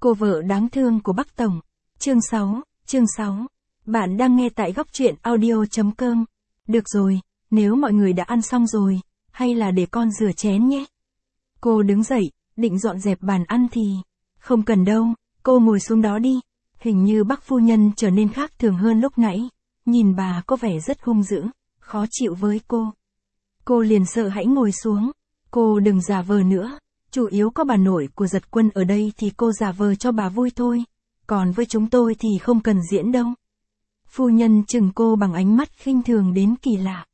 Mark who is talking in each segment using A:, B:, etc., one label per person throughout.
A: Cô vợ đáng thương của Bắc Tổng. Chương 6. Bạn đang nghe tại góc truyện audio.com. Được rồi, nếu mọi người đã ăn xong rồi, hay là để con rửa chén nhé. Cô đứng dậy, định dọn dẹp bàn ăn thì... Không cần đâu, cô ngồi xuống đó đi. Hình như bác phu nhân trở nên khác thường hơn lúc nãy. Nhìn bà có vẻ rất hung dữ, khó chịu với cô. Cô liền sợ hãi ngồi xuống. Cô đừng giả vờ nữa. Chủ yếu có bà nội của Giật Quân ở đây thì cô giả vờ cho bà vui thôi. Còn với chúng tôi thì không cần diễn đâu. Phu nhân chừng cô bằng ánh mắt khinh thường đến kỳ lạ.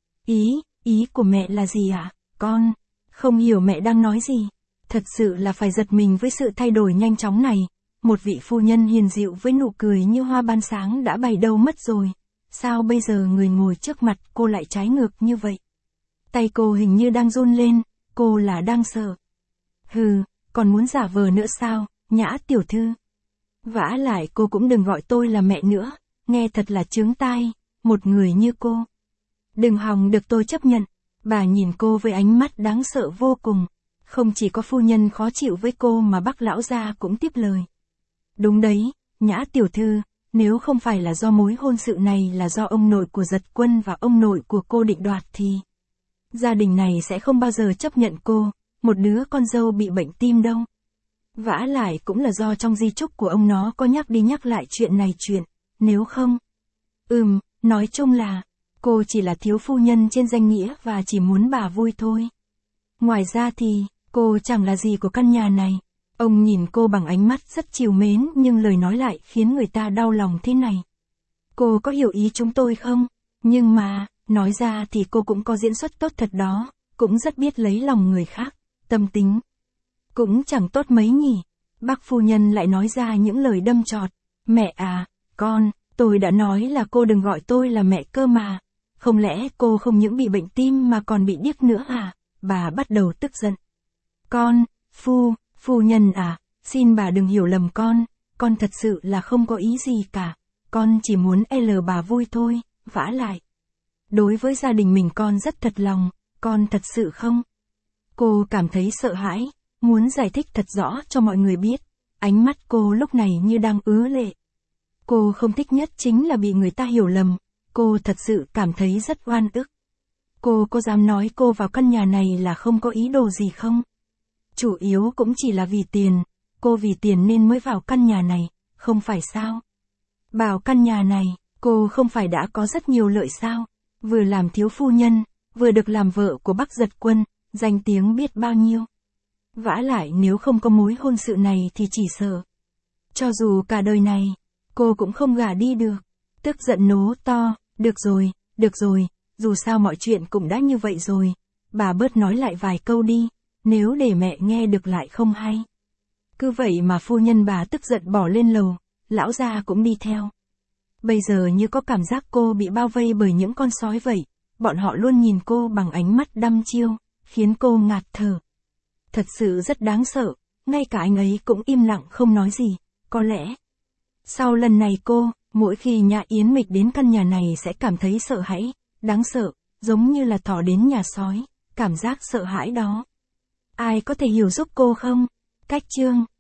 A: Ý của mẹ là gì ạ? Con không hiểu mẹ đang nói gì. Thật sự là phải giật mình với sự thay đổi nhanh chóng này. Một vị phu nhân hiền dịu với nụ cười như hoa ban sáng đã bay đâu mất rồi. Sao bây giờ người ngồi trước mặt cô lại trái ngược như vậy? Tay cô hình như đang run lên, cô là đang sợ. Hừ, còn muốn giả vờ nữa sao, Nhã tiểu thư? Vả lại cô cũng đừng gọi tôi là mẹ nữa, nghe thật là chướng tai, một người như cô. Đừng hòng được tôi chấp nhận. Bà nhìn cô với ánh mắt đáng sợ vô cùng. Không chỉ có phu nhân khó chịu với cô mà bác lão gia cũng tiếp lời. Đúng đấy, Nhã tiểu thư, nếu không phải là do mối hôn sự này là do ông nội của Giật Quân và ông nội của cô định đoạt thì... Gia đình này sẽ không bao giờ chấp nhận cô, một đứa con dâu bị bệnh tim đâu. Vả lại cũng là do trong di chúc của ông nó có nhắc đi nhắc lại chuyện này nếu không... Nói chung là, cô chỉ là thiếu phu nhân trên danh nghĩa và chỉ muốn bà vui thôi. Ngoài ra thì, cô chẳng là gì của căn nhà này. Ông nhìn cô bằng ánh mắt rất trìu mến nhưng lời nói lại khiến người ta đau lòng thế này. Cô có hiểu ý chúng tôi không? Nhưng mà, nói ra thì cô cũng có diễn xuất tốt thật đó, cũng rất biết lấy lòng người khác, tâm tính. Cũng chẳng tốt mấy nhỉ. Bác phu nhân lại nói ra những lời đâm chọt. Mẹ à, con, tôi đã nói là cô đừng gọi tôi là mẹ cơ mà. Không lẽ cô không những bị bệnh tim mà còn bị điếc nữa à? Bà bắt đầu tức giận. Con, phu nhân à, xin bà đừng hiểu lầm con thật sự là không có ý gì cả. Con chỉ muốn bà vui thôi, vả lại. Đối với gia đình mình con rất thật lòng, con thật sự không? Cô cảm thấy sợ hãi, muốn giải thích thật rõ cho mọi người biết. Ánh mắt cô lúc này như đang ứa lệ. Cô không thích nhất chính là bị người ta hiểu lầm. Cô thật sự cảm thấy rất oan ức. Cô có dám nói cô vào căn nhà này là không có ý đồ gì không? Chủ yếu cũng chỉ là vì tiền. Cô vì tiền nên mới vào căn nhà này, không phải sao? Bảo căn nhà này, cô không phải đã có rất nhiều lợi sao? Vừa làm thiếu phu nhân, vừa được làm vợ của bác Giật Quân, danh tiếng biết bao nhiêu. Vả lại nếu không có mối hôn sự này thì chỉ sợ. Cho dù cả đời này, cô cũng không gả đi được. Tức giận nố to, được rồi, dù sao mọi chuyện cũng đã như vậy rồi. Bà bớt nói lại vài câu đi, nếu để mẹ nghe được lại không hay. Cứ vậy mà phu nhân bà tức giận bỏ lên lầu, lão gia cũng đi theo. Bây giờ như có cảm giác cô bị bao vây bởi những con sói vậy, bọn họ luôn nhìn cô bằng ánh mắt đăm chiêu, khiến cô ngạt thở. Thật sự rất đáng sợ, ngay cả anh ấy cũng im lặng không nói gì, có lẽ. Sau lần này cô, mỗi khi Nhã Yến Mịch đến căn nhà này sẽ cảm thấy sợ hãi, đáng sợ, giống như là thỏ đến nhà sói, cảm giác sợ hãi đó. Ai có thể hiểu giúp cô không? Cách chương